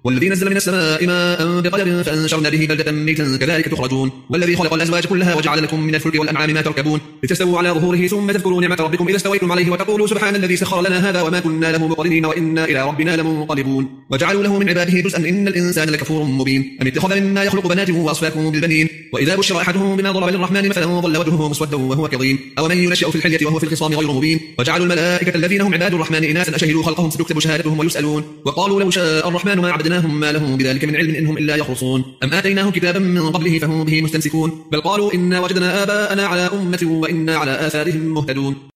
والذي نزل من السماء ماء بقدر فأنشرنا به بلدة ميتا كذلك تخرجون والذي خلق الأزواج كلها وجعل لكم من الفلك والأنعام ما تركبون لتستووا على ظهوره ثم تذكروا نعمة ربكم إذا استويتم عليه وتقولوا سبحان الذي سخر لنا هذا وما كنا له مقرنين وإنا إلى ربنا لمنقلبون وجعلوا له من عباده جزءا إن الإنسان لكفور مبين أم اتخذ مما يخلق بنات وأصفاكم بالبنين وإذا بشر أحدهم بما ضرب للرحمن مثلا ظل وجهه مسودا وهو كظيم أو من ينشأ في الحلية وهو في الخصام غير مبين وجعلوا الملائكة الذين هم عباد الرحمن إناثا أشهدوا خلقهم ستكتب شهادتهم ويسألون وقالوا لو شاء الرحمن ما عبدناهم ما لهم بذلك من علم إنهم إلا يخرصون أم آتيناهم كتابا من قبله فهم به مستمسكون بل قالوا إنا وجدنا آباءنا على أمة وإنا على آثارهم مهتدون